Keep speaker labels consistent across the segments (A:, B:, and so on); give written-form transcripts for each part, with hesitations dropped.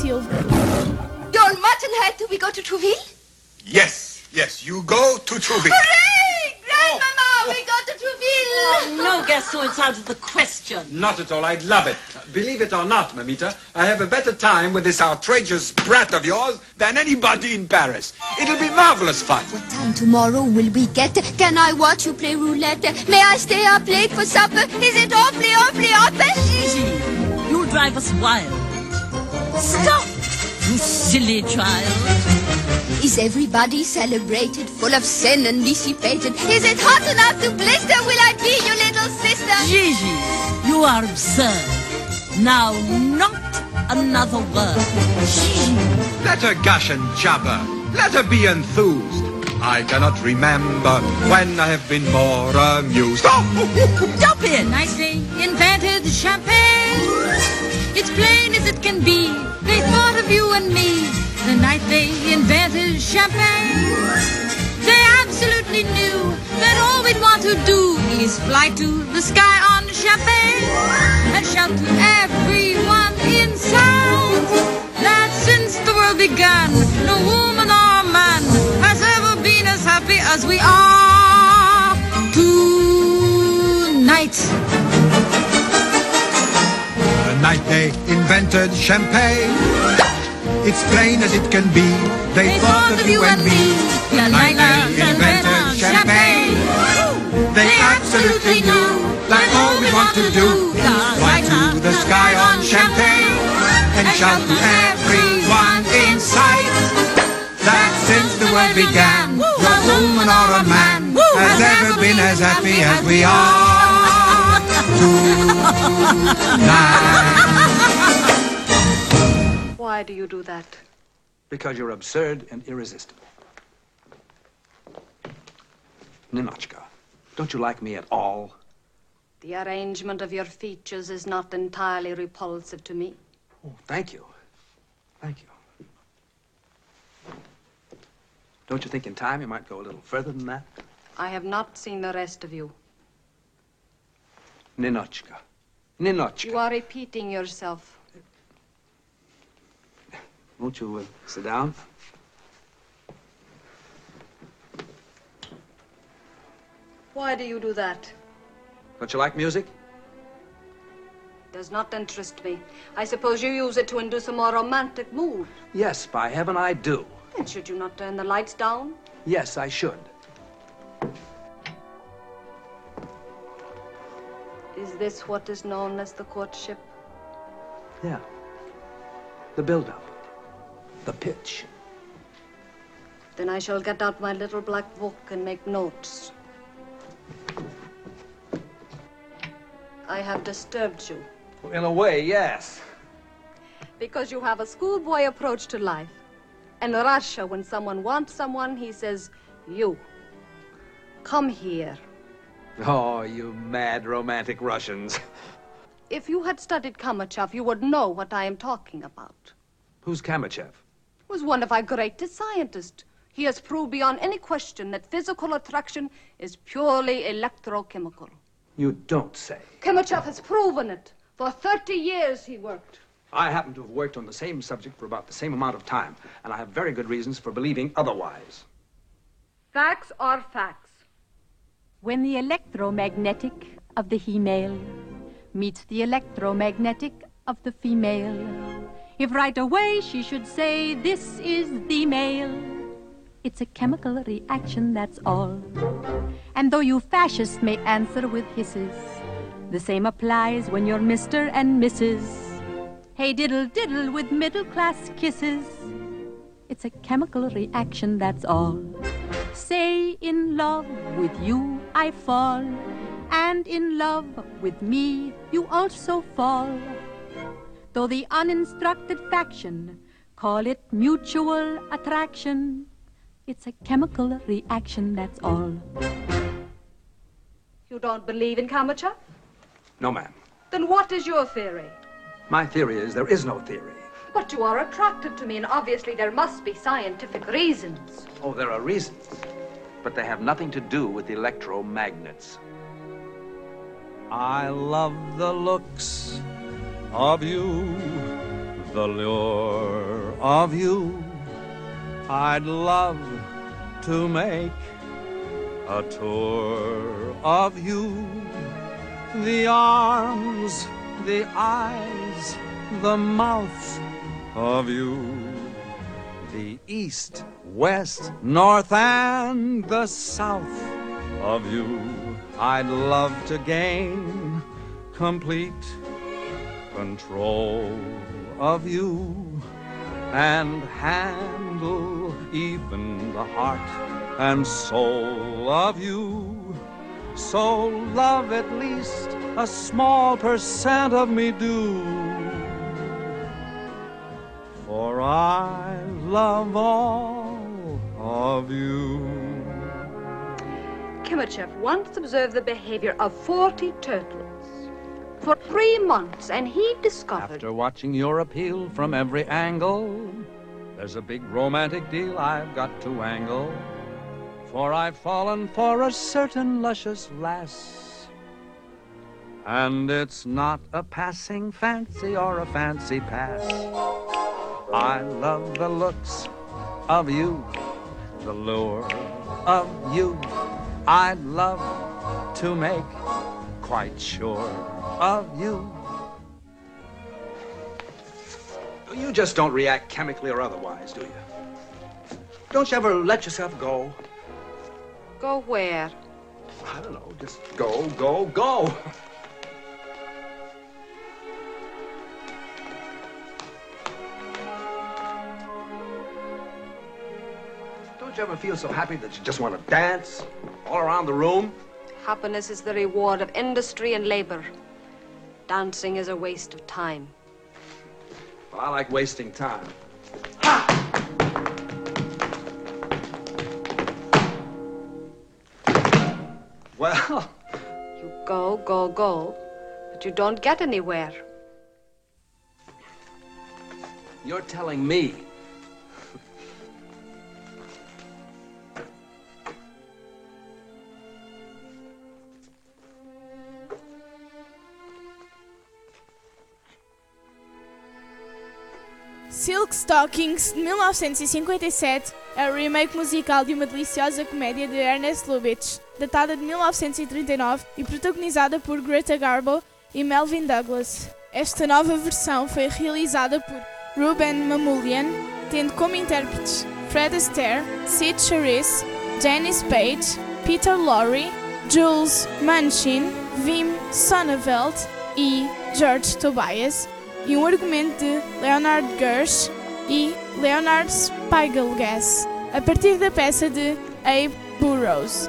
A: Lucille.
B: Don't Martinhead, do we go to Trouville?
C: Yes, you go to Trouville.
B: Hooray! Grandmama, we go to Trouville!
D: Oh, no, Gaston, it's out of the question.
E: Not at all. I'd love it. Believe it or not, Mamita, I have a better time with this outrageous brat of yours than anybody in Paris. It'll be marvelous fun.
B: What time tomorrow will we get? Can I watch you play roulette? May I stay up late for supper? Is it awfully
D: Gigi, you'll drive us wild. Stop, you silly child.
B: Is everybody celebrated, full of sin and dissipated? Is it hot enough to blister? Will I be your little sister?
D: Gigi, you are absurd. Now, not another word. Gigi.
E: Let her gush and jabber. Let her be enthused. I cannot remember when I have been more amused.
D: Stop it!
F: Nicely invented champagne. It's plain as it can be. They thought of you and me the night they invented champagne. They absolutely knew that all we'd want to do is fly to the sky on champagne and shout to everyone in sight that since the world began, no woman or man has ever been as happy as we are tonight.
E: The night they invented champagne, it's plain as it can be. They thought of you and me.
F: The night they invented champagne.
E: They absolutely knew that all we want to do is fly to the sky on champagne and shout to everyone in sight that since the world began, no woman or a man has ever been as happy as we are tonight.
G: Why do you do that?
H: Because you're absurd and irresistible. Ninochka, don't you like me at all?
G: The arrangement of your features is not entirely repulsive to me.
H: Oh, thank you. Thank you. Don't you think in time you might go a little further than that?
G: I have not seen the rest of you.
H: Ninochka. Ninochka.
G: You are repeating yourself.
H: Won't you sit down?
G: Why do you do that?
H: Don't you like music?
G: Does not interest me. I suppose you use it to induce a more romantic mood.
H: Yes, by heaven I do.
G: And should you not turn the lights down?
H: Yes, I should.
G: Is this what is known as the courtship?
H: Yeah. The build-up. The pitch.
G: Then I shall get out my little black book and make notes. I have disturbed you.
H: In a way, yes.
G: Because you have a schoolboy approach to life. In Russia, when someone wants someone, he says, you. Come here.
H: Oh, you mad romantic Russians.
G: If you had studied Kamachev, you would know what I am talking about.
H: Who's Kamachev?
G: Was one of our greatest scientists. He has proved beyond any question that physical attraction is purely electrochemical.
H: You don't say.
G: Kamachev has proven it. For 30 years he worked.
H: I happen to have worked on the same subject for about the same amount of time, and I have very good reasons for believing otherwise.
G: Facts are facts.
I: When the electromagnetic of the he-male meets the electromagnetic of the female, if right away she should say, this is the male, it's a chemical reaction, that's all. And though you fascists may answer with hisses, the same applies when you're Mr. and Mrs. Hey diddle diddle with middle class kisses. It's a chemical reaction, that's all. Say in love with you I fall, and in love with me you also fall. Though the uninstructed faction call it mutual attraction, it's a chemical reaction, that's all.
G: You don't believe in Kamachev?
H: No, ma'am.
G: Then what is your theory?
H: My theory is there is no theory.
G: But you are attracted to me, and obviously there must be scientific reasons.
H: Oh, there are reasons, but they have nothing to do with the electromagnets.
J: I love the looks of you,
E: the lure of you. I'd love to make a tour of you. The arms, the eyes, the mouth of you. The east, west, north, and the south of you. I'd love to gain complete control of you and handle even the heart and soul of you. So love at least a small percent of me do, for I love all of you.
G: Kimachev once observed the behavior of 40 turtles for 3 months, and he discovered...
E: After watching your appeal from every angle, there's a big romantic deal I've got to angle. For I've fallen for a certain luscious lass, and it's not a passing fancy or a fancy pass. I love the looks of you, the lure of you. I'd love to make quite sure of you.
H: You just don't react chemically or otherwise, do you? Don't you ever let yourself go?
G: Go where?
H: I don't know, just go, go, go. Don't you ever feel so happy that you just want to dance all around the room?
G: Happiness is the reward of industry and labor. Dancing is a waste of time.
H: Well, I like wasting time. Well...
G: You go, go, go, but you don't get anywhere.
H: You're telling me.
A: Silk Stockings, de 1957, é o remake musical de uma deliciosa comédia de Ernest Lubitsch, datada de 1939 e protagonizada por Greta Garbo e Melvyn Douglas. Esta nova versão foi realizada por Ruben Mamoulian, tendo como intérpretes Fred Astaire, Sid Charisse, Dennis Page, Peter Lorre, Jules Manchin, Wim Sonneveld e George Tobias, e um argumento de Leonard Gersh e Leonard Spiegelgas, a partir da peça de Abe Burrows.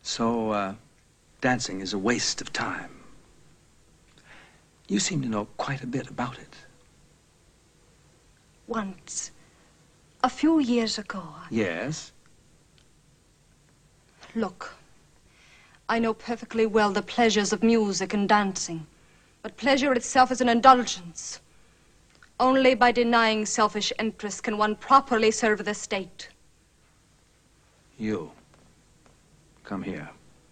H: So, dancing is a waste of time. You seem to know quite a bit about it.
G: Once, a few years ago.
H: Yes?
G: Look, I know perfectly well the pleasures of music and dancing, but pleasure itself is an indulgence. Only by denying selfish interests can one properly serve the state.
H: You. Come here.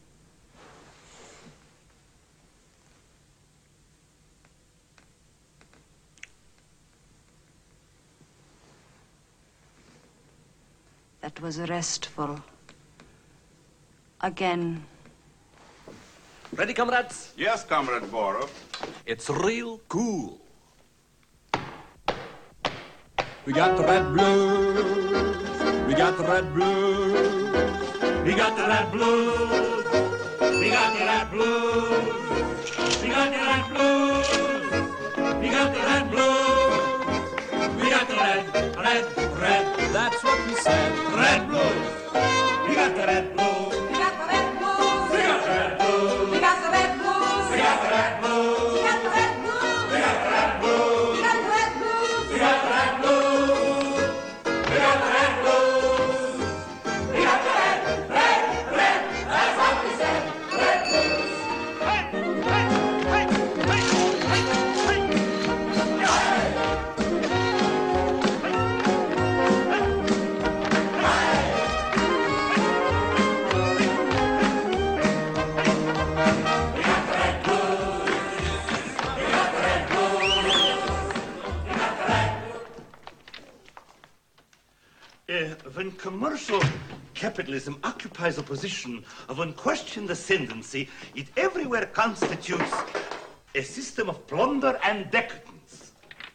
G: That was restful. Again.
J: Ready, comrades?
C: Yes, Comrade Borov.
J: It's real cool.
E: We got the red blues. We got the red blues. We got the red blues. We got the red blues. We got the red blues. We got the red blues. We got the red. That's what we said. Red blues. We got the red blues. We got the red blues. We got the red blues. We got the red blues. We got the red blues. We got the red blues. We got the red blues. We got the red blues. We got the red blues. We got the red blues. We got the red. That's what we said. Red blues.
K: When commercial capitalism occupies a position of unquestioned ascendancy, it everywhere constitutes a system of plunder and decadence.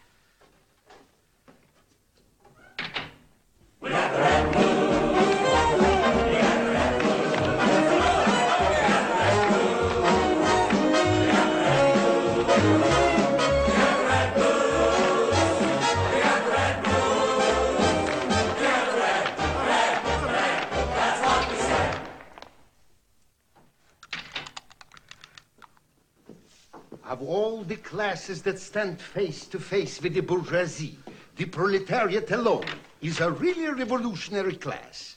L: Of all the classes that stand face to face with the bourgeoisie, the proletariat alone is a really revolutionary class.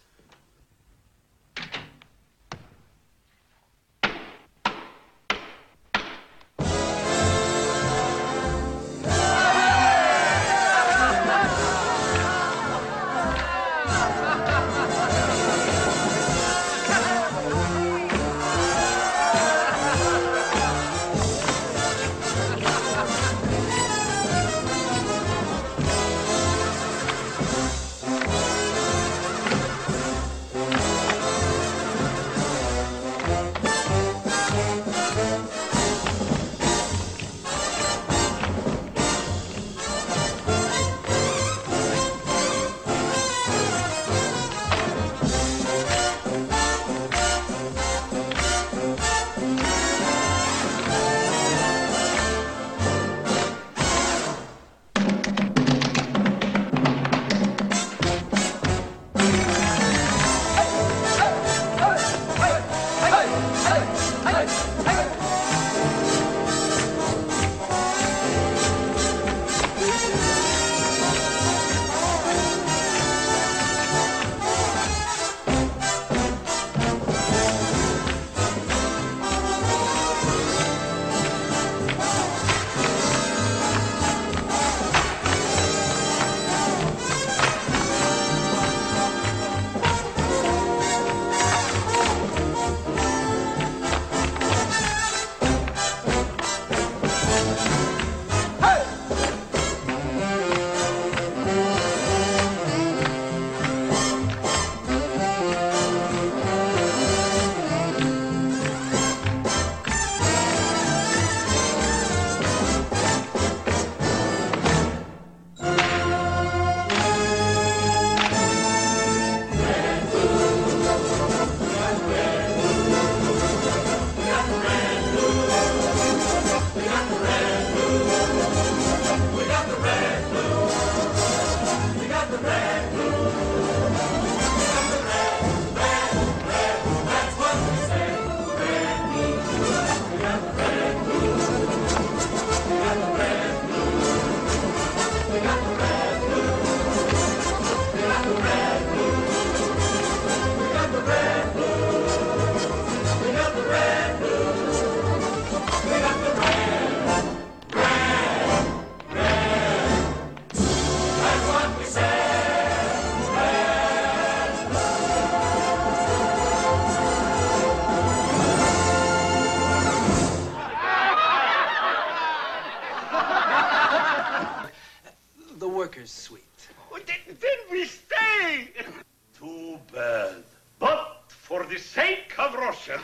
K: is sweet. Then we stay! Too bad. But for the sake of Russia.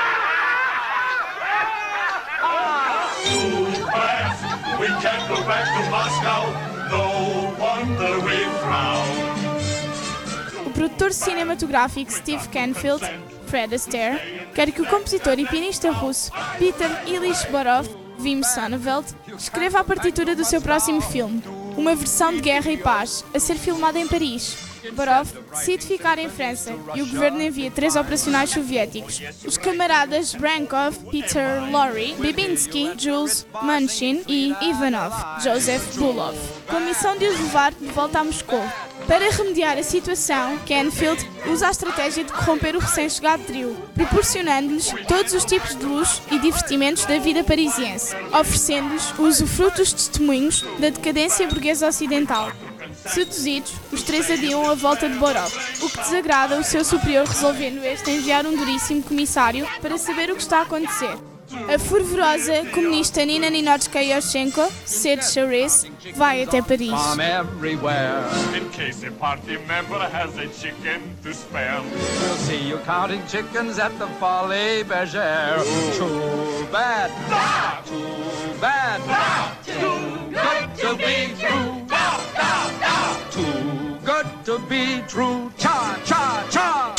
K: Too bad. We can't go back to Moscow. No wonder we frown.
A: O produtor cinematográfico Steve Canfield, Fred Astaire, quer que o compositor e pianista russo Peter Ilyich Borov, Wim Sonneveld, escreva a partitura do seu próximo filme, uma versão de guerra e paz, a ser filmada em Paris. Borov decide ficar em França e o governo envia 3 operacionais soviéticos, os camaradas Brankov, Peter Lorre, Bibinsky, Jules Munchin e Ivanov, Joseph Bulov, com a missão de os levar de volta a Moscou. Para remediar a situação, Canfield usa a estratégia de corromper o recém-chegado trio, proporcionando-lhes todos os tipos de luxo e divertimentos da vida parisiense, oferecendo-lhes o usufruto dos testemunhos da decadência burguesa ocidental. Seduzidos, os 3 adiam a volta de Borov, o que desagrada o seu superior, resolvendo este enviar um duríssimo comissário para saber o que está a acontecer. A fervorosa comunista Nina Ninotchka Yushchenko, Sid Charisse, vai até Paris.
M: In case a party member has a chicken to spare.
E: We'll see you counting chickens at the Folie Bergère. Too bad, too bad, too good to be true. Too good to be true. Cha, cha, cha.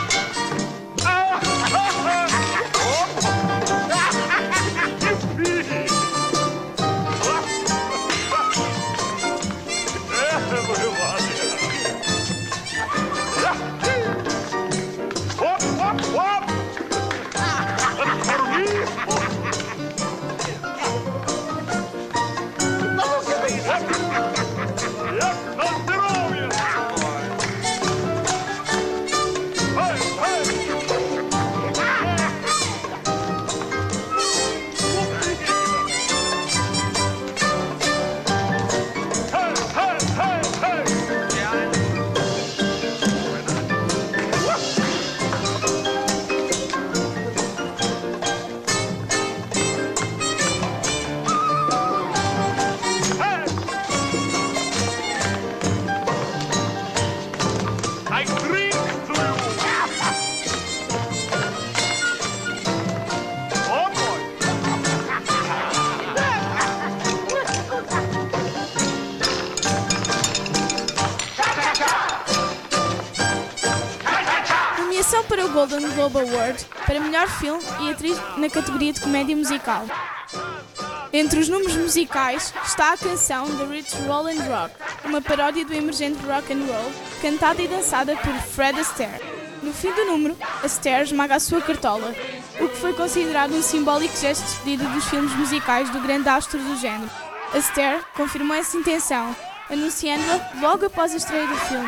A: Para o Golden Globe Award para melhor filme e atriz na categoria de comédia musical. Entre os números musicais está a canção The Rich Rollin' Rock, uma paródia do emergente rock and roll, cantada e dançada por Fred Astaire. No fim do número, Astaire esmaga a sua cartola, o que foi considerado um simbólico gesto de despedida dos filmes musicais do grande astro do género. Astaire confirmou essa intenção, anunciando-a logo após a estreia do filme.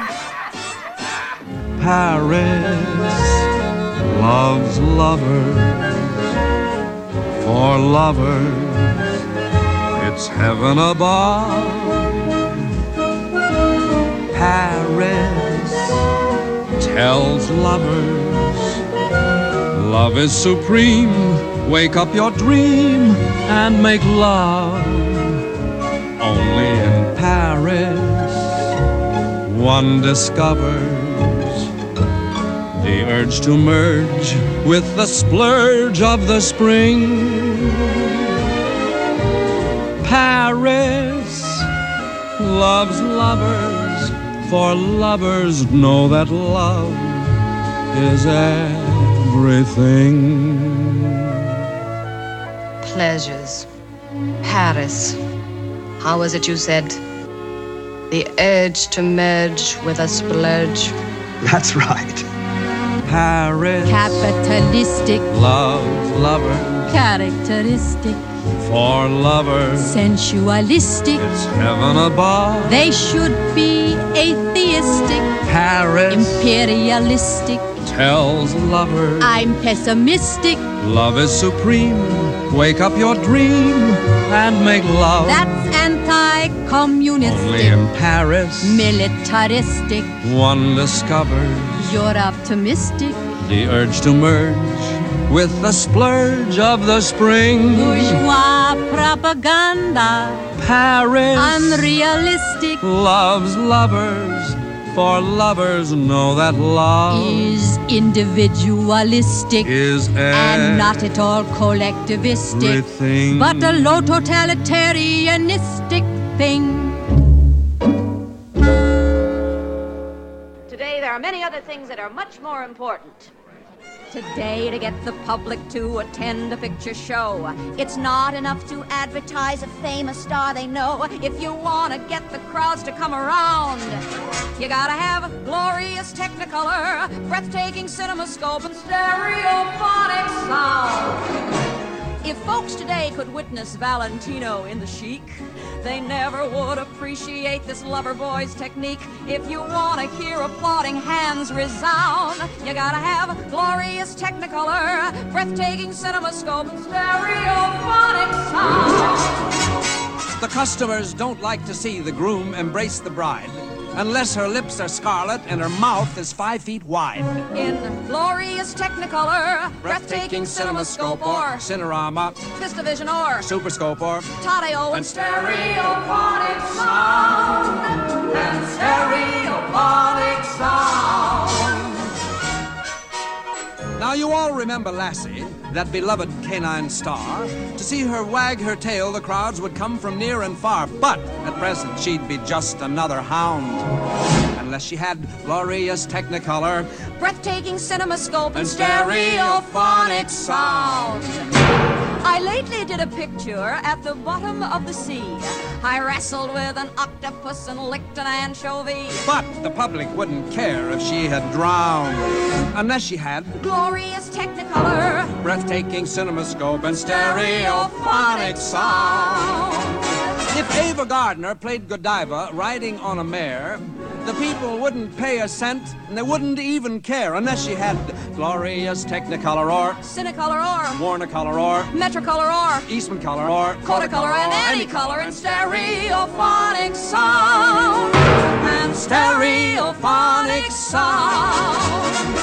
E: Paris loves lovers, for lovers it's heaven above. Paris tells lovers love is supreme. Wake up your dream and make love. Only in Paris one discovers the urge to merge with the splurge of the spring. Paris loves lovers, for lovers know that love is everything.
G: Pleasures. Paris. How was it you said? The urge to merge with a splurge.
H: That's right.
E: Paris
I: Capitalistic,
E: loves lovers,
I: characteristic,
E: for lovers
I: sensualistic.
E: it's heaven above.
I: They should be atheistic,
E: Paris
I: imperialistic.
E: tells lovers
I: I'm pessimistic.
E: love is supreme. Wake up your dream and make love.
I: That's anti-communistic.
E: Only in Paris
I: Militaristic.
E: one discovers
I: You're optimistic.
E: the urge to merge with the splurge of the spring.
I: Bourgeois propaganda.
N: Paris.
I: Unrealistic.
N: Loves lovers, for lovers know that love
I: is individualistic.
N: Is
I: and not at all collectivistic.
N: everything.
I: But a low totalitarianistic thing.
O: Today there are many other things that are much more important.
P: Today, to get the public to attend a picture show, it's not enough to advertise a famous star they know. If you want to get the crowds to come around, you gotta have glorious Technicolor, breathtaking CinemaScope, and stereophonic sound. If folks today could witness Valentino in the Chic, they never would appreciate this lover boy's technique. If you want to hear applauding hands resound, you gotta have glorious Technicolor, breathtaking CinemaScope, and stereophonic sound.
Q: The customers don't like to see the groom embrace the bride unless her lips are scarlet and her mouth is 5 feet wide.
P: In glorious Technicolor, breathtaking CinemaScope, or
Q: Cinerama,
P: VistaVision, or
Q: Superscope, or
P: Taddeo,
Q: and
P: stereophonic sound, and stereophonic sound.
Q: Now you all remember Lassie, that beloved canine star. To see her wag her tail, the crowds would come from near and far. But at present, she'd be just another hound, unless she had glorious Technicolor,
P: breathtaking CinemaScope,
Q: and stereophonic sound.
P: I lately did a picture at the bottom of the sea. I wrestled with an octopus and licked an anchovy.
Q: But the public wouldn't care if she had drowned, unless she had
P: glorious Technicolor,
Q: breathtaking CinemaScope, and stereophonic sound. If Ava Gardner played Godiva riding on a mare, the people wouldn't pay a cent, and they wouldn't even care unless she had glorious Technicolor, or
P: Cinecolor, or
Q: Warnacolor, or
P: Metrocolor, or
Q: Eastman Color, or
P: Kodacolor, and any color, and stereophonic sound, and stereophonic sound.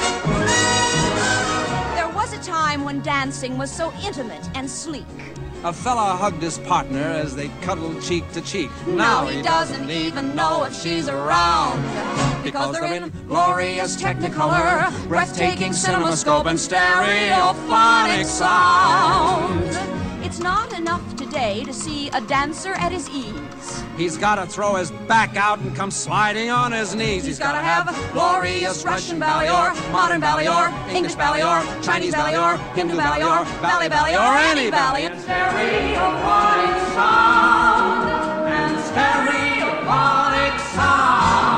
P: There was a time when dancing was so intimate and sleek.
Q: A fella hugged his partner as they cuddled cheek to cheek.
P: Now he doesn't even know if she's around, because they're in glorious Technicolor, breathtaking CinemaScope, and stereophonic sound. It's not enough today to see a dancer at his ease.
Q: He's gotta throw his back out and come sliding on his knees.
P: He's gotta have glorious Russian ballet, or modern ballet, or English ballet, or Chinese ballet, or Hindu ballet, or ballet ballet, or any ballet. And stereophonic sound, and stereophonic sound.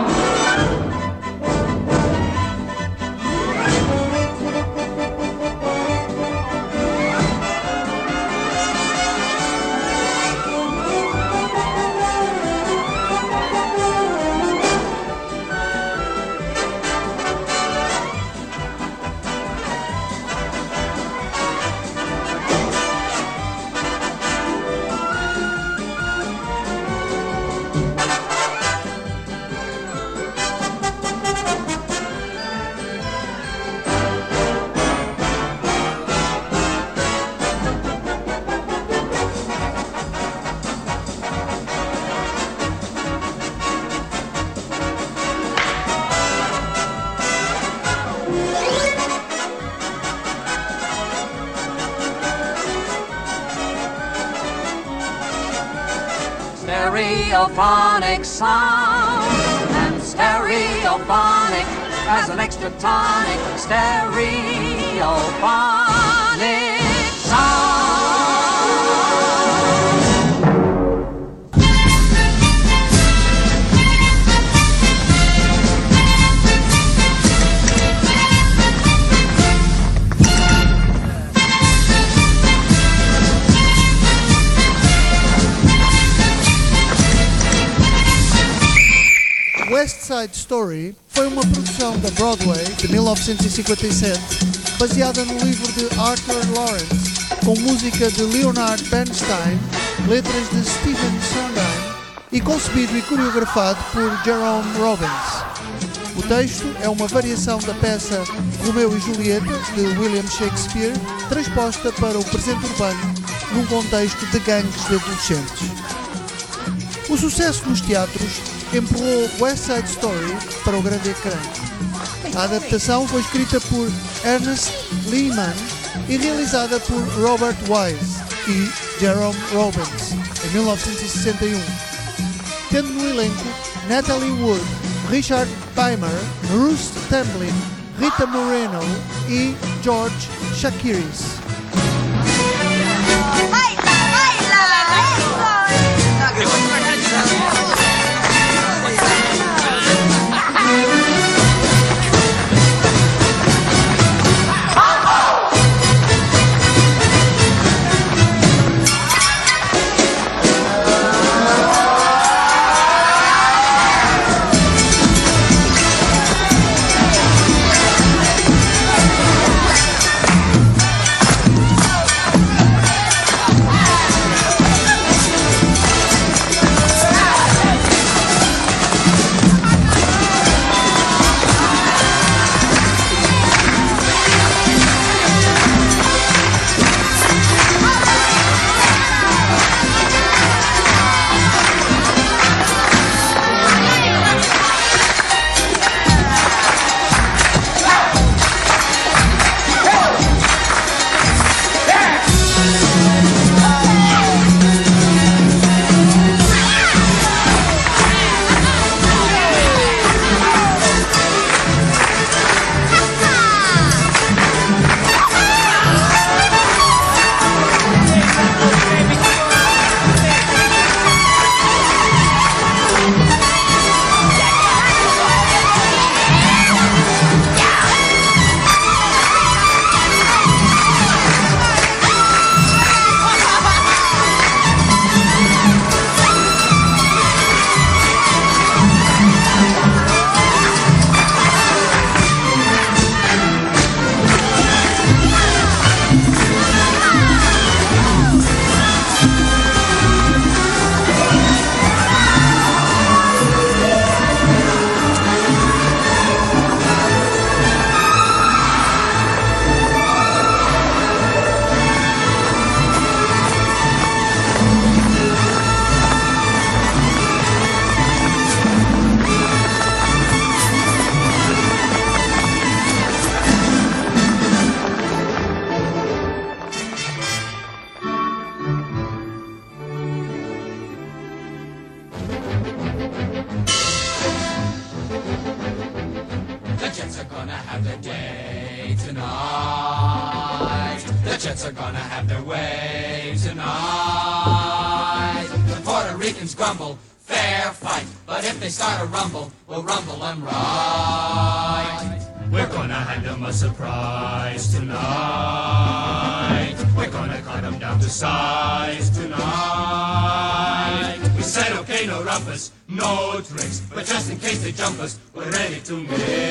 P: Stereophonic sound, and stereophonic as an extra tonic. Stereophonic sound.
R: West Side Story foi uma produção da Broadway de 1957, baseada no livro de Arthur Lawrence, com música de Leonard Bernstein, letras de Stephen Sondheim e concebido e coreografado por Jerome Robbins. O texto é uma variação da peça Romeu e Julieta, de William Shakespeare, transposta para o presente urbano num contexto de gangues de adolescentes. O sucesso nos teatros empurrou West Side Story para o grande ecrã. A adaptação foi escrita por Ernest Lehman e realizada por Robert Wise e Jerome Robbins em 1961, tendo no elenco Natalie Wood, Richard Beymer, Ruth Tamblyn, Rita Moreno e George Chakiris.
S: Jets are gonna have their way tonight. The Puerto Ricans grumble, fair fight. But if they start a rumble, we'll rumble them right. We're gonna hand them a surprise tonight. We're gonna cut them down to size tonight. We said okay, no rumpus, no tricks. But just in case they jump us, we're ready to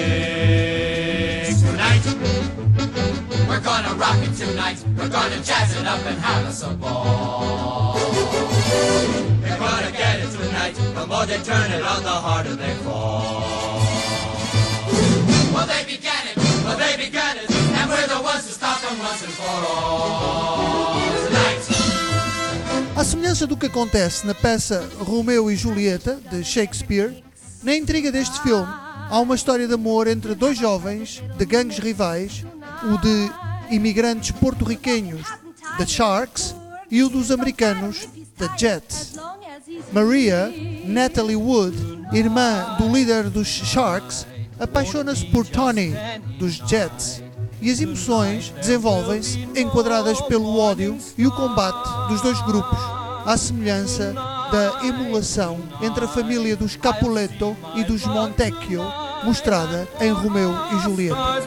S: mix tonight. We're gonna rock it tonight. We're gonna jazz it up and have us a ball. They're gonna get it tonight. The more they turn it on, the harder they fall. Well, they began it. Well, they began it. And we're the ones to stop them once and for all. Tonight.
R: À semelhança do que acontece na peça Romeu e Julieta, de Shakespeare, na intriga deste filme há uma história de amor entre dois jovens de gangues rivais, o de imigrantes porto-riquenhos, The Sharks, e o dos americanos, The Jets. Maria, Natalie Wood, irmã do líder dos Sharks, apaixona-se por Tony, dos Jets, e as emoções desenvolvem-se enquadradas pelo ódio e o combate dos dois grupos, à semelhança da emulação entre a família dos Capuleto e dos Montecchio, mostrada em Romeu e Julieta.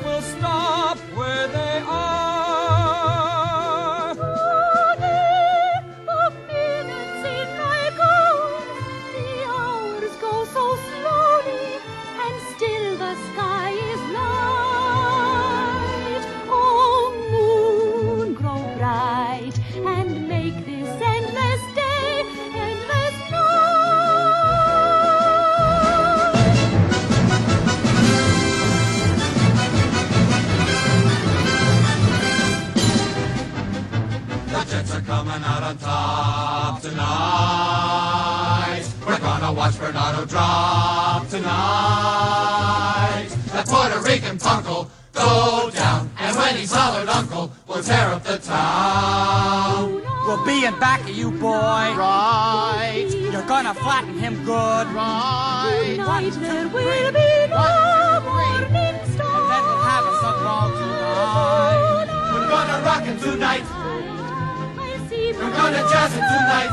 S: watch Bernardo drop tonight. That Puerto Rican punk'll go down, and when he's hollered uncle, we'll tear up the town.
T: We'll be in back of you, boy.
U: Right.
T: You're gonna flatten him good.
U: Right.
T: Tonight there will be no morning star. And then we'll have us a ball tonight.
S: We're gonna rock it tonight. We're gonna jazz it tonight.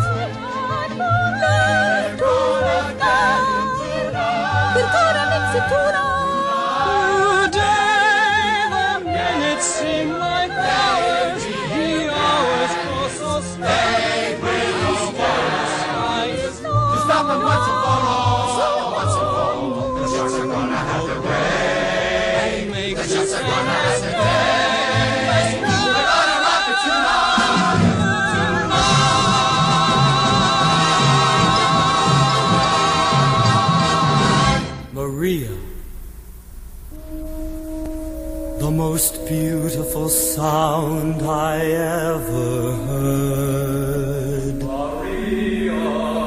S: We're gonna dance it tonight.
T: We're gonna mix it tonight. Seem like hours, the hours go so slow.
S: They will stop them once and for all. The sharks are gonna have their way. The sharks are gonna have their day. We're gonna rock it tonight.
V: Maria, the most beautiful sound I ever heard. Maria,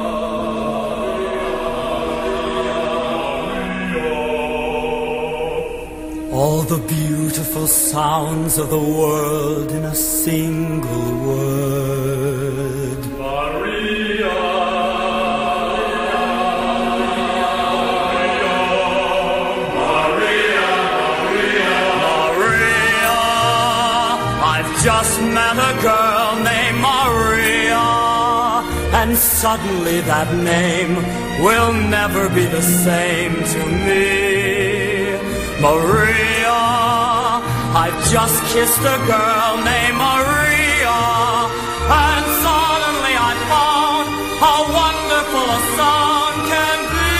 V: all the beautiful sounds of the world in a single word. Maria. Just met a girl named Maria, and suddenly that name will never be the same to me. Maria, I've just kissed a girl named Maria, and suddenly I found how wonderful a song can be.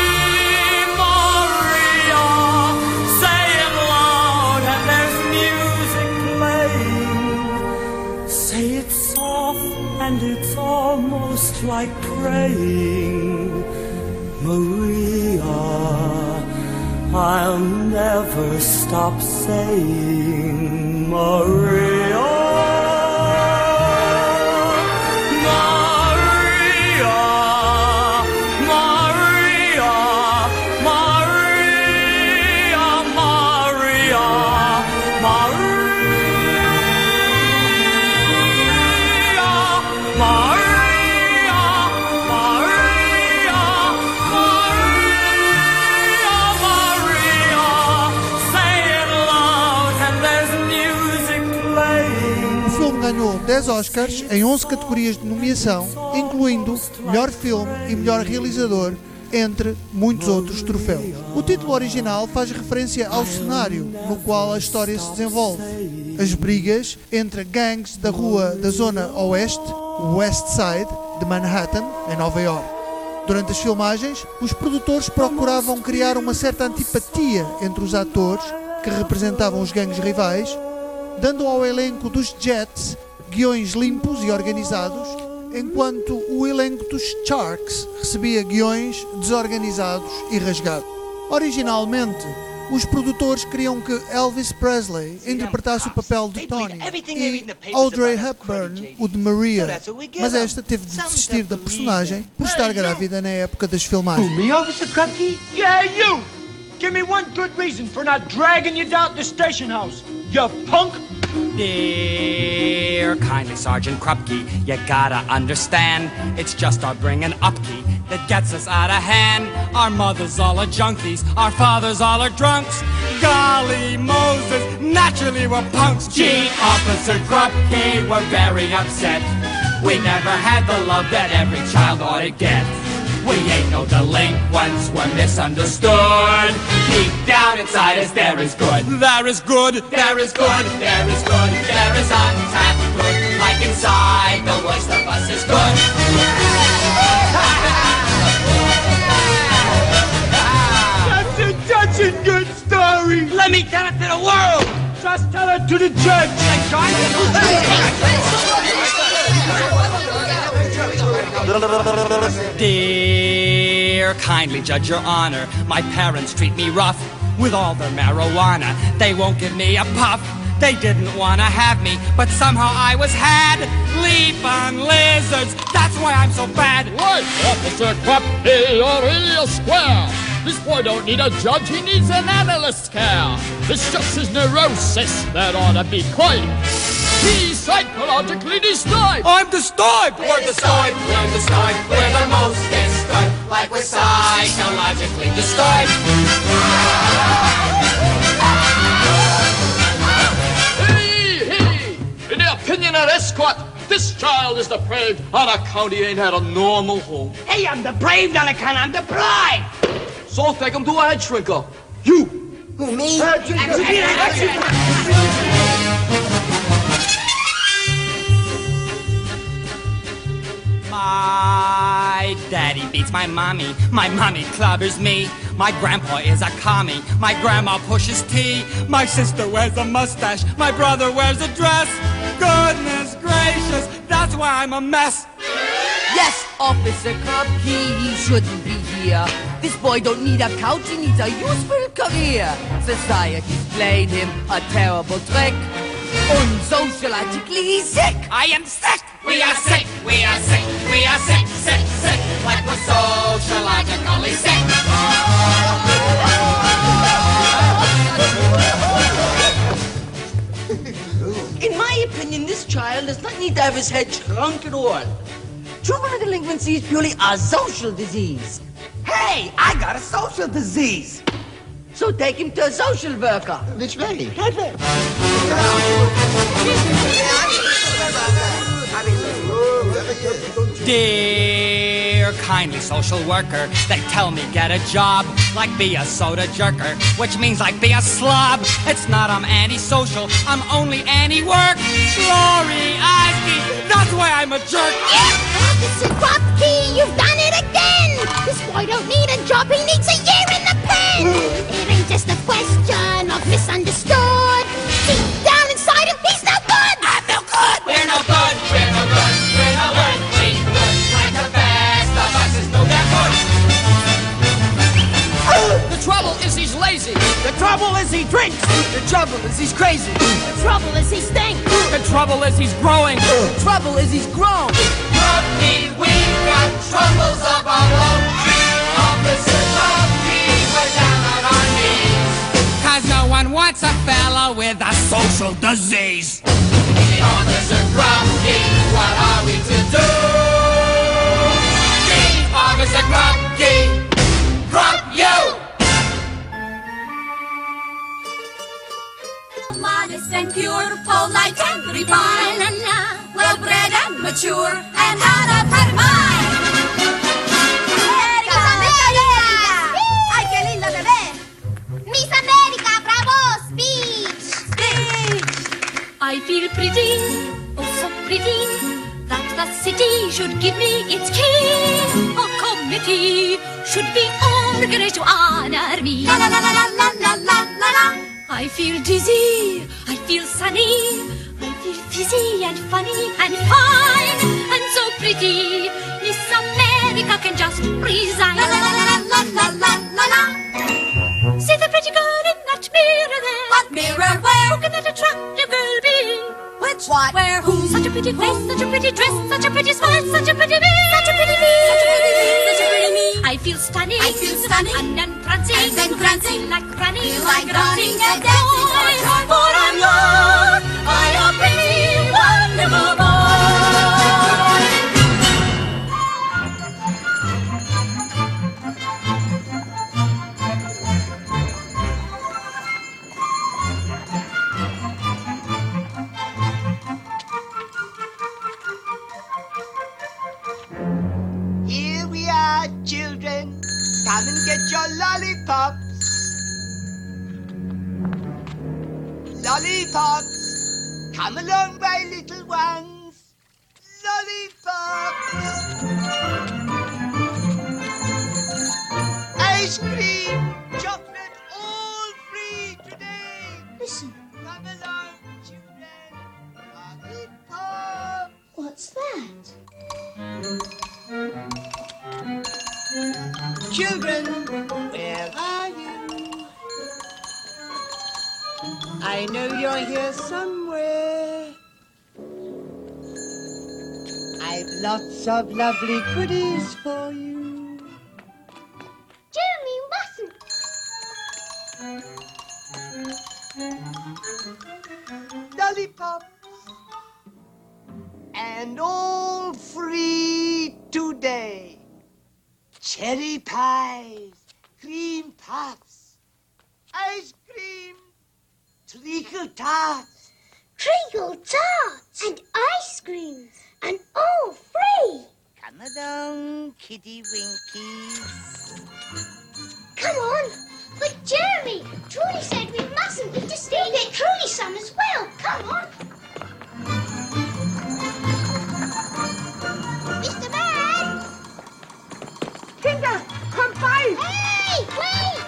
V: Maria, say it loud and there's music playing. Say it soft and it's almost like praying. Maria, I'll never stop saying Maria.
R: Ganhou 10 Oscars em 11 categorias de nomeação, incluindo melhor filme e melhor realizador, entre muitos outros troféus. O título original faz referência ao cenário no qual a história se desenvolve: as brigas entre gangues da rua da zona oeste, West Side, de Manhattan, em Nova York. Durante as filmagens, os produtores procuravam criar uma certa antipatia entre os atores que representavam os gangues rivais, dando ao elenco dos Jets guiões limpos e organizados, enquanto o elenco dos Sharks recebia guiões desorganizados e rasgados. Originalmente, os produtores queriam que Elvis Presley interpretasse o papel de Tony e Audrey Hepburn o de Maria, mas esta teve de desistir da personagem por estar grávida na época das filmagens.
U: Me, Officer Krupke? Yeah, you! Give me one good reason for not dragging you down to the station house, you punk!
T: Dear kindly Sergeant Krupke, you gotta understand, it's just our bringing upkeep that gets us out of hand. Our mothers all are junkies, our fathers all are drunks. Golly Moses, naturally we're punks.
S: Gee, Officer Krupke, we're very upset. We never had the love that every child ought to get. We ain't no delinquents, we're misunderstood. Deep down inside us there is good.
T: There is good.
S: There is good. There is good. There is untapped good. Like inside the worst of us is good.
U: That's a touching good story.
T: Let me tell it to the world.
U: Just tell it to the judge.
T: Dear kindly Judge, Your Honor, my parents treat me rough with all their marijuana. They won't give me a puff. They didn't want to have me, but somehow I was had. Leap on lizards, that's why I'm so bad.
B: Right, Officer Krupke, you're really a square. This boy don't need a judge, he needs an analyst's care. It's just his neurosis that ought to be coined. He's psychologically disturbed.
T: I'm disturbed.
S: We're disturbed, we're disturbed, we're the most disturbed, like we're psychologically disturbed.
B: In the opinion of Escort, this child is depraved on account he ain't had a normal home.
U: Hey, I'm depraved on account I'm deprived.
B: So take him to a head shrinker. You!
U: Who, me?
T: My daddy beats my mommy clobbers me. My grandpa is a commie, my grandma pushes tea. My sister wears a mustache, my brother wears a dress. Goodness gracious, that's why I'm a mess.
D: Yes, Officer Krupke, he shouldn't be here. This boy don't need a couch, he needs a useful career. Society's played him a terrible trick. Unsociologically, he's sick.
T: I am sick.
S: We are sick, we are sick, we are sick, sick, sick, like we're sociologically sick.
D: In my opinion, this child does not need to have his head shrunk at all. Juvenile delinquency is purely a social disease. Hey, I got a social disease. So take him to a social worker.
L: Which way?
T: Dear kindly social worker, they tell me get a job, like be a soda jerker, which means like be a slob. It's not I'm antisocial, I'm only anti-work. Glory, Oski, that's why I'm a jerk.
W: Officer Krupke, you've done it again. This boy don't need a job, he needs a year in the pen. It ain't just a question of misunderstood. Deep down inside him, he's no good. I'm no good.
S: We're no good, we're no good, we're no good. We good, like the best of us is no that good.
B: The trouble is he's lazy.
U: The trouble is he drinks.
D: The trouble is he's crazy.
W: The trouble is he stinks.
T: The trouble is he's growing.
D: The trouble is he's grown.
S: Krupke, we've got troubles of our own. Officer Krupke, we're down on our knees.
T: 'Cause no one wants a fella with a social disease.
S: Officer Krupke, what are we to do? Officer Krupke, Krupp you!
F: Modest and pure, polite and refined, well-bred and mature, and out of her mind. America! ¡Ay, qué lindo de ver!
W: Miss America, bravo, speech.
F: I feel pretty, oh so pretty, that the city should give me its key. A committee should be organized to honor me. La la la la la la la la la. I feel dizzy, I feel sunny, I feel fizzy and funny and fine and so pretty. Miss America can just resign. La la la la la la la la la. See the pretty girl in that mirror there. What mirror? Where? Look at that attractive girl be. Which? What? Where? Who? Such a pretty face, such a pretty dress, such a pretty smile, such a pretty me, such a pretty me, such a pretty me, such a pretty me. I feel stunning, I feel stunning, and then prancing, like running, feel like running and dancing, for I'm loved by a pretty, wonderful boy.
U: Here we are, children. Come and get your lollipops. Lollipops. Come along, my little ones. Lollipops. Ice cream, chocolate, all free today.
W: Listen.
U: Come along, children. Lollipop.
W: What's that?
U: Children, where are you? I
D: I know you're here somewhere. I've lots of lovely goodies for you.
W: Jeremy, you mustn't.
D: Lollipops. And all free today. Cherry pies, cream puffs, ice cream, treacle tarts.
W: Treacle tarts and ice creams and all free.
D: Come along, kitty winkies.
W: Come on. But Jeremy, Trudy said we mustn't. We just need to get Trudy some as well. Come on. Mr. Man!
D: Tinker, come by!
W: Hey, wait!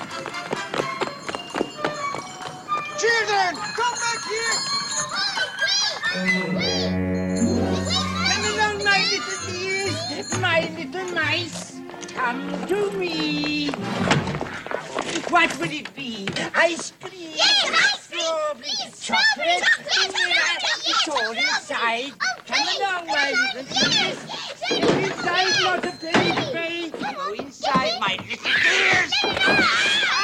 D: Children, come back here! Come along, my little dears, my little mice. Come to me. What will it be? Ice cream?
W: Yes, ice cream!
D: Strawberry, chocolate? It's all inside. Come along, my little dears. Go inside, not a penny. Go inside, my little dears.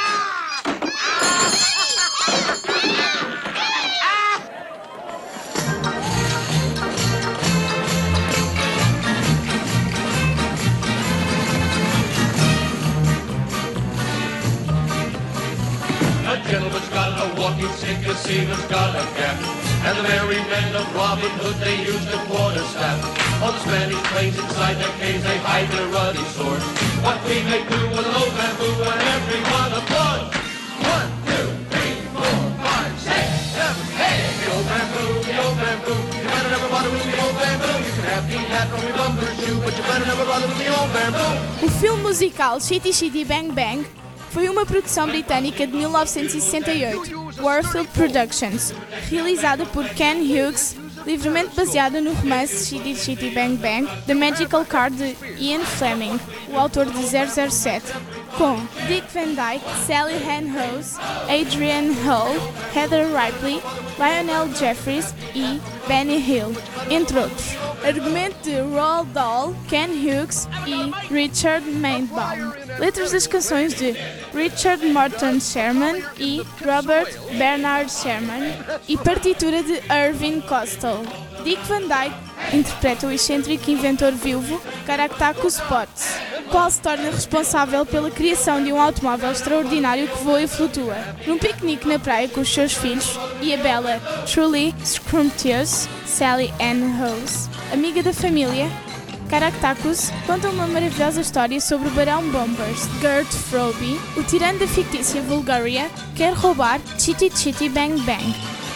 S: A gentleman's got a walking stick, a seaman's got a cap, and the merry men of Robin Hood, they use the quarterstaff. On the Spanish plains inside their caves, they hide their ruddy swords. What we may do with an old bamboo, and everyone applauds. 1, 2, 3, 4, 5, 6, 7, hey! The old bamboo, the old bamboo. You better never bother with the old bamboo. You can have the hat from your bumper shoe, but you better never bother with the old bamboo.
A: O filme musical Chitty Chitty Bang Bang foi uma produção britânica de 1968, Warfield Productions, realizada por Ken Hughes, livremente baseada no romance Chitty Chitty Bang Bang, The Magical Car de Ian Fleming, o autor de 007, com Dick Van Dyke, Sally Ann Howes, Adrian Hall, Heather Ripley, Lionel Jeffries e Benny Hill, entre outros. Argumento de Roald Dahl, Ken Hughes e Richard Maybaum. Letras das canções de Richard Morton Sherman e Robert Bernard Sherman e partitura de Irving Kostal. Dick Van Dyke interpreta o excêntrico inventor viúvo Caractacus Potts, o qual se torna responsável pela criação de um automóvel extraordinário que voa e flutua. Num piquenique na praia com os seus filhos e a bela Truly Scrumptious, Sally Ann Howes, amiga da família, Caractacus conta uma maravilhosa história sobre o Barão Bombers. Gert Frobe, o tirano da fictícia Bulgária, quer roubar Chitty Chitty Bang Bang.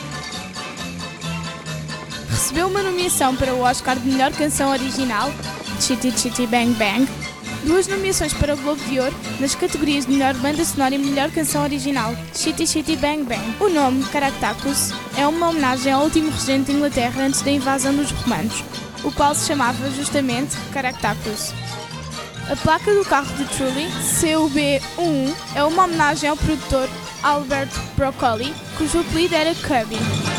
A: Recebeu uma nomeação para o Oscar de Melhor Canção Original, Chitty Chitty Bang Bang, 2 nomeações para o Globo de Ouro nas categorias de Melhor Banda Sonora e Melhor Canção Original, Chitty Chitty Bang Bang. O nome, Caractacus, é uma homenagem ao último regente de Inglaterra antes da invasão dos romanos, o qual se chamava justamente Caractacus. A placa do carro de Truly, CUB11, é uma homenagem ao produtor Albert Broccoli, cujo apelido era Cubby.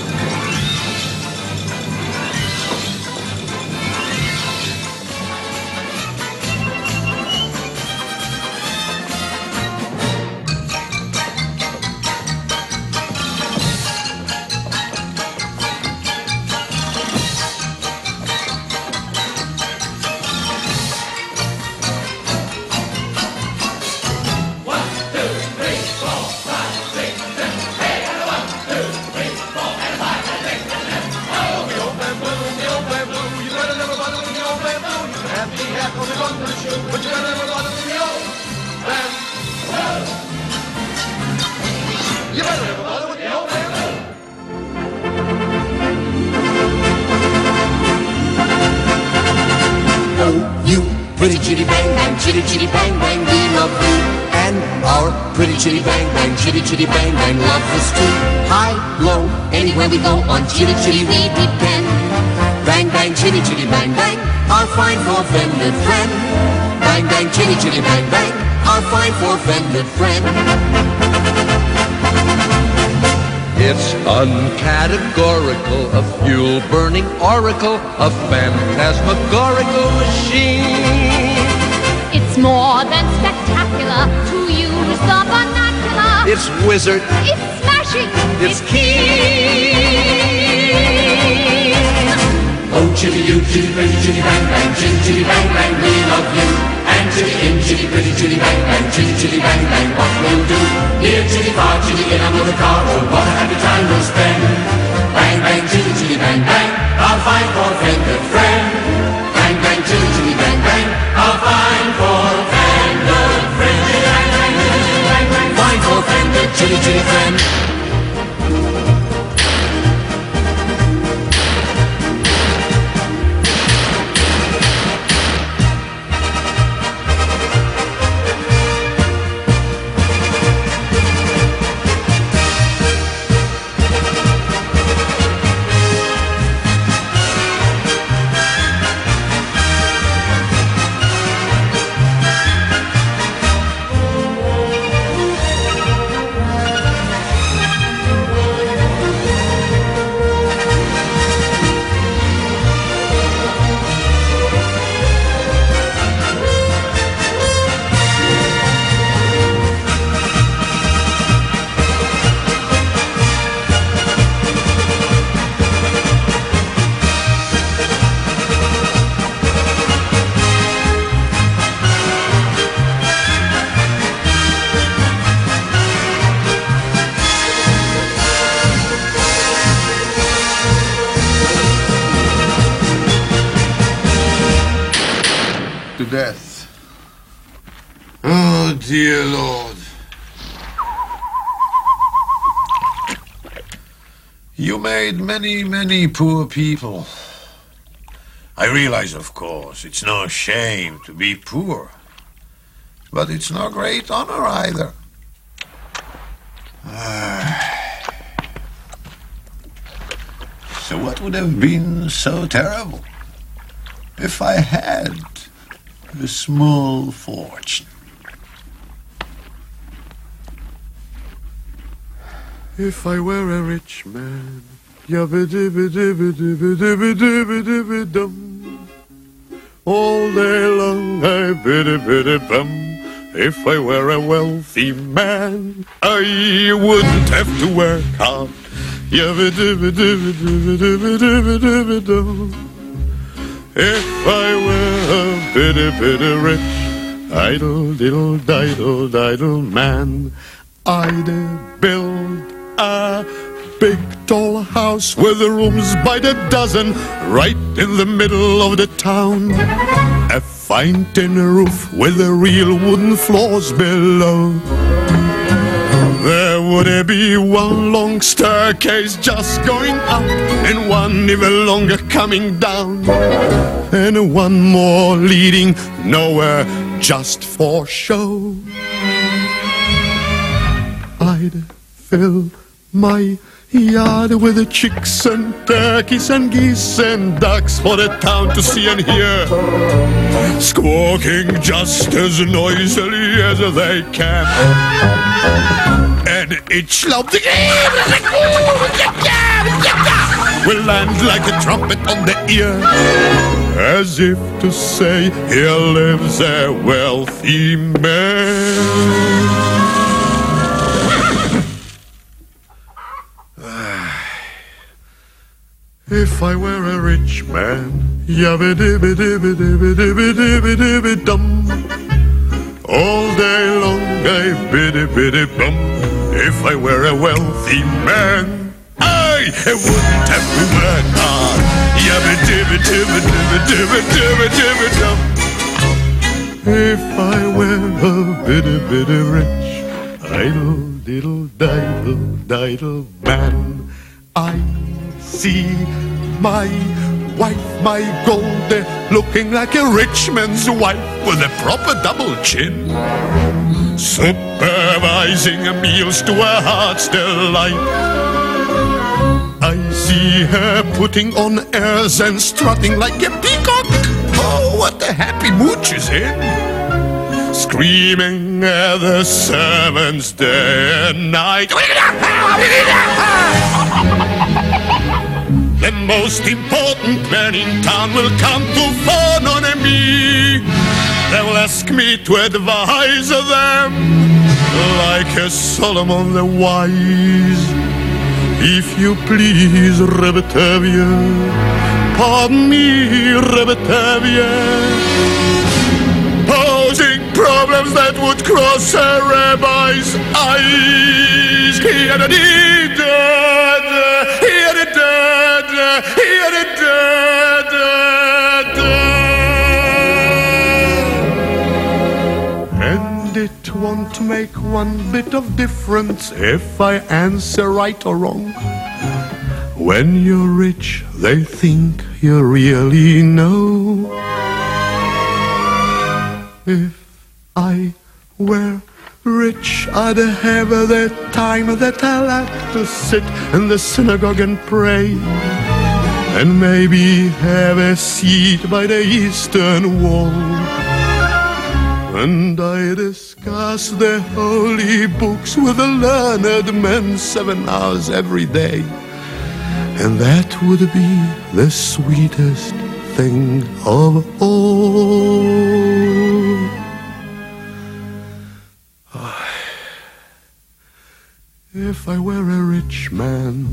S: Pretty chitty bang bang, chitty chitty bang bang, we love you. And our pretty chitty bang bang, chitty chitty bang bang, love us too. High, low, anywhere we go, on chitty chitty we depend. Bang bang, chitty chitty bang bang, our fine four-fended friend. Bang bang, chitty chitty bang bang, our fine four-fended friend.
C: It's uncategorical, a fuel-burning oracle, a phantasmagorical machine.
W: It's more than spectacular to use the vernacular.
C: It's wizard.
W: It's smashing.
C: It's keen.
S: Oh, chitty you, chitty pretty, chitty bang bang, chitty chitty bang bang, we love you. And chitty in, chitty pretty, chitty bang bang, chitty chitty bang bang, what we'll do? Near chitty far, chitty in our motor car, oh, what a happy time we'll spend. Bang bang, chitty chitty bang bang, our fine four-fingered friend. Bang bang, chitty chitty bang bang, our fine four-fingered friend. Bang bang, chitty chitty bang bang, fine four-fingered chitty chitty friend.
L: Death. Oh, dear Lord. You made many, many poor people. I realize, of course, it's no shame to be poor. But it's no great honor either. So what would have been so terrible if I had a small fortune? If I were a rich man, yabba-dibba-dibba-dibba-dibba-dibba-dibba-dum, all day long I biddy-biddy-bum. If I were a wealthy man, I wouldn't have to work hard. Yabba-dibba-dibba-dibba-dibba-dibba-dibba-dum. If I were a bitty rich, idle man, I'd build a big tall house with rooms by the dozen, right in the middle of the town. A fine tin roof with real wooden floors below. There would be one long staircase just going up, and one even longer coming down, and one more leading nowhere just for show. I'd fill my yard with the chicks and turkeys and geese and ducks for the town to see and hear, squawking just as noisily as they can. And each loud will land like a trumpet on the ear, as if to say, here lives a wealthy man. If I were a rich man, yabba-dibba-dibba-dibba-dibba-dibba-dibba-dum, all day long I biddy-biddy-bum. If I were a wealthy man, I wouldn't have to work hard. Yabba-dibba-dibba-dibba-dibba-dibba-dibba-dum. If I were a biddy-biddy rich, idle man, I see my wife, my Goldie, looking like a rich man's wife with a proper double chin, supervising meals to her heart's delight. I see her putting on airs and strutting like a peacock. Oh, what a happy mood she's in, screaming at the servants day and night. The most important man in town will come to phone on me. They will ask me to advise them, like a Solomon the wise. If you please, Rebetavia, pardon me, Rebetavia, posing problems that would cross a rabbi's eyes. Here it is, here it is, here it is. And it won't make one bit of difference if I answer right or wrong. When you're rich, they think you really know. If I were rich, I'd have the time that I like to sit in the synagogue and pray, and maybe have a seat by the eastern wall. And I discuss the holy books with the learned men 7 hours every day. And that would be the sweetest thing of all. If I were a rich man,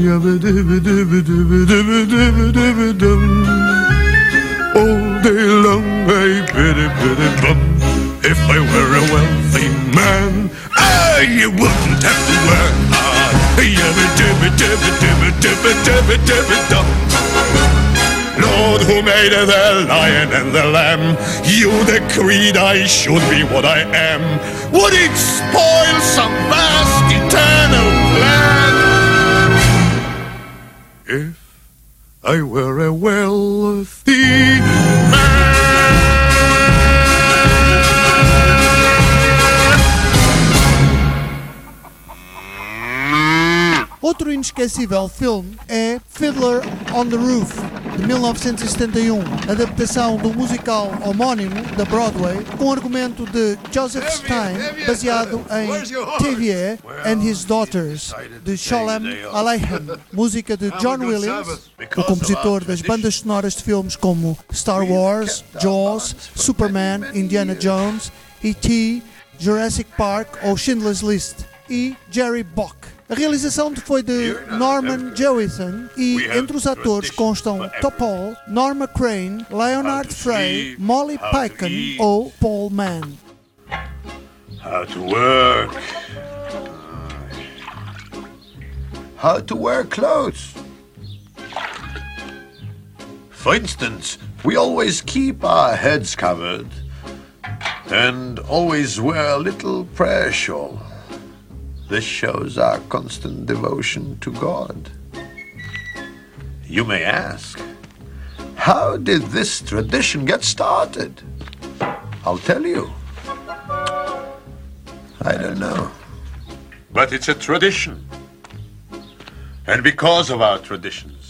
L: all day long I biddy-biddy-bum. If I were a wealthy man, you wouldn't have to work hard. Lord, who made the lion and the lamb, you decreed I should be what I am. Would it spoil some vast eternal plan if I were a wealthy man?
R: Outro inesquecível filme é Fiddler on the Roof, de 1971, adaptação do musical homónimo da Broadway, com argumento de Joseph Stein, baseado em Tavier and His Daughters, de Sholem Aleichem, música de John Williams, o compositor das bandas sonoras de filmes como Star Wars, Jaws, Superman, Indiana Jones, E.T., Jurassic Park ou Schindler's List, e Jerry Bock. A realização foi de Norman Jewison e entre os atores constam Topol, Norma Crane, Leonard Frey, Molly Picon ou Paul Mann.
J: How to work. How to wear clothes. For instance, we always keep our heads covered and always wear a little prayer shawl. This shows our constant devotion to God. You may ask, how did this tradition get started? I'll tell you. I don't know.
L: But it's a tradition. And because of our traditions,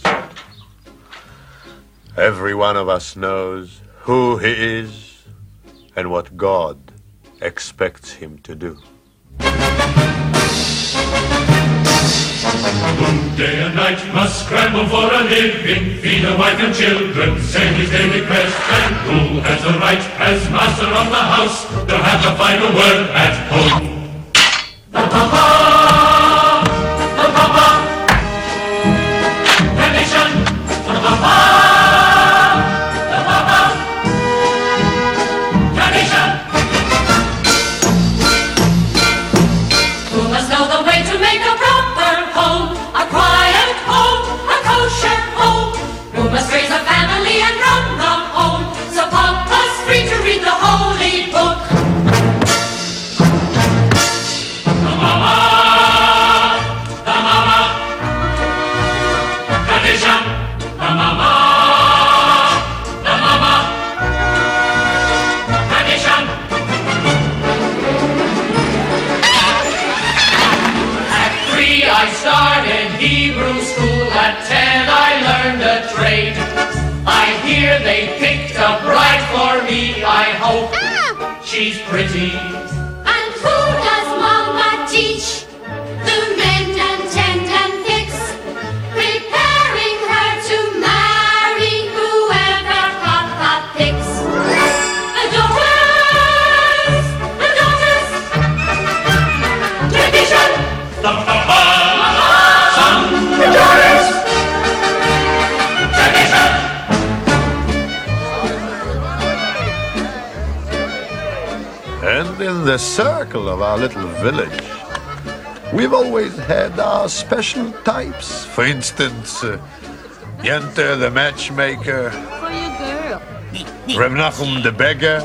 L: every one of us knows who he is and what God expects him to do.
S: Who day and night must scramble for a living, feed a wife and children, send his daily quest, and who has the right, as master of the house, to have the final word at home? The Papa! The Papa! Tradition! The Papa! The Papa! Tradition! Who must know the way to make a proper home, a quiet home, a kosher home? Who must raise a family and run the home, so Papa's free to read the holy book? The Mama, the Mama, tradition. The Mama, the Mama, tradition. At 3 I started Hebrew school, at 10 I learned a trade. I hear they picked a bride for me, I hope she's pretty.
W: And who does Mama teach? The mend and tend and fix, preparing her to marry whoever Papa picks. The daughters, tradition.
S: Some daughters, tradition.
J: And in the circle of our little village, we've always had our special types. For instance, Jente the matchmaker,
P: For your girl.
J: Reb Nachum the beggar,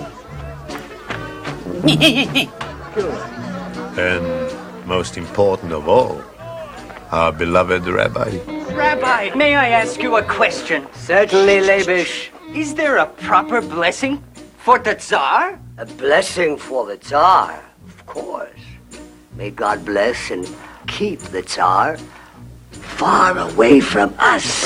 J: and most important of all, our beloved rabbi.
G: Rabbi, may I ask you a question?
K: Certainly, Leibish.
G: Is there a proper blessing for the Tsar?
K: A blessing for the Tsar, of course. May God bless and keep the Tsar far away from us.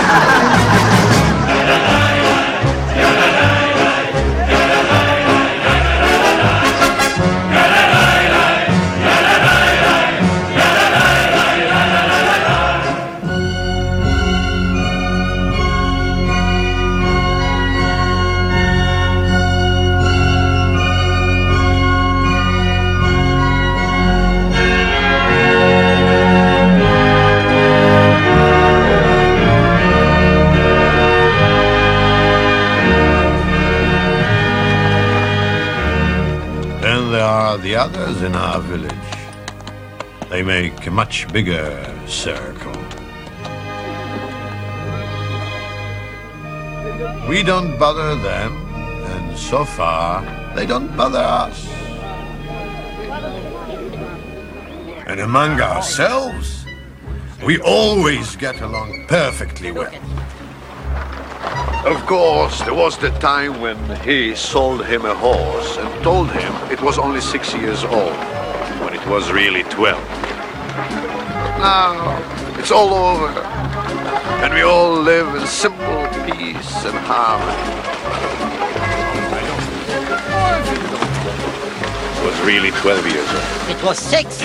J: The others in our village, they make a much bigger circle. We don't bother them, and so far, they don't bother us. And among ourselves, we always get along perfectly well. Of course, there was the time when he sold him a horse and told him it was only 6 years old, when it was really 12. But now, it's all over, and we all live in simple peace and harmony. It was really 12 years old.
K: It was 6.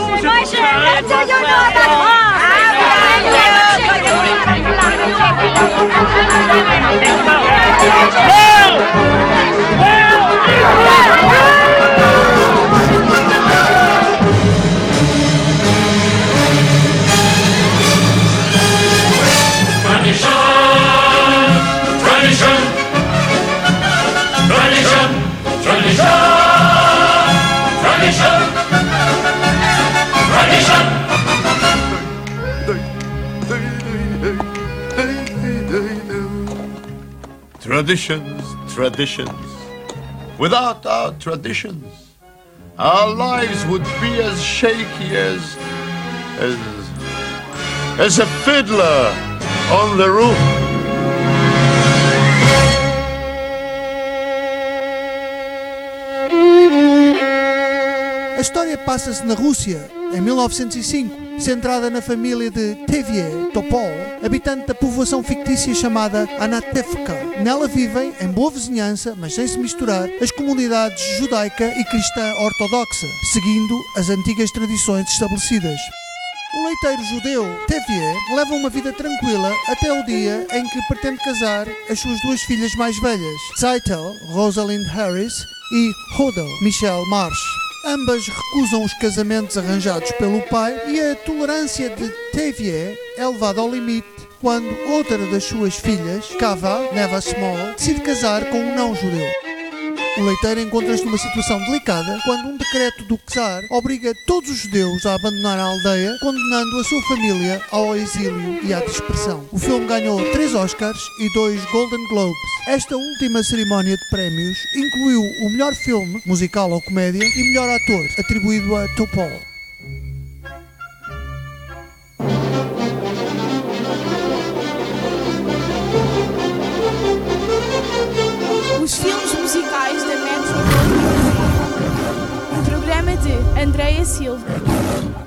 J: Traditions, traditions. Without our traditions, our lives would be as shaky as a fiddler on the roof.
R: A história passa-se na Rússia, em 1905, centrada na família de Tevye Topol, habitante da povoação fictícia chamada Anatevka. Nela vivem, em boa vizinhança, mas sem se misturar, as comunidades judaica e cristã ortodoxa, seguindo as antigas tradições estabelecidas. O leiteiro judeu Tevye leva uma vida tranquila até o dia em que pretende casar as suas duas filhas mais velhas, Zeitel, Rosalind Harris, e Hodel, Michelle Marsh. Ambas recusam os casamentos arranjados pelo pai e a tolerância de Tevye é levada ao limite quando outra das suas filhas, Kava, Neva Small, decide casar com um não-judeu. O leiteiro encontra-se numa situação delicada quando um decreto do czar obriga todos os judeus a abandonar a aldeia, condenando a sua família ao exílio e à dispersão. O filme ganhou 3 Oscars e 2 Golden Globes. Esta última cerimónia de prémios incluiu o melhor filme, musical ou comédia, e melhor ator, atribuído a Topol.
A: Os filmes musicais da Metro. Um programa de Andreia Silva.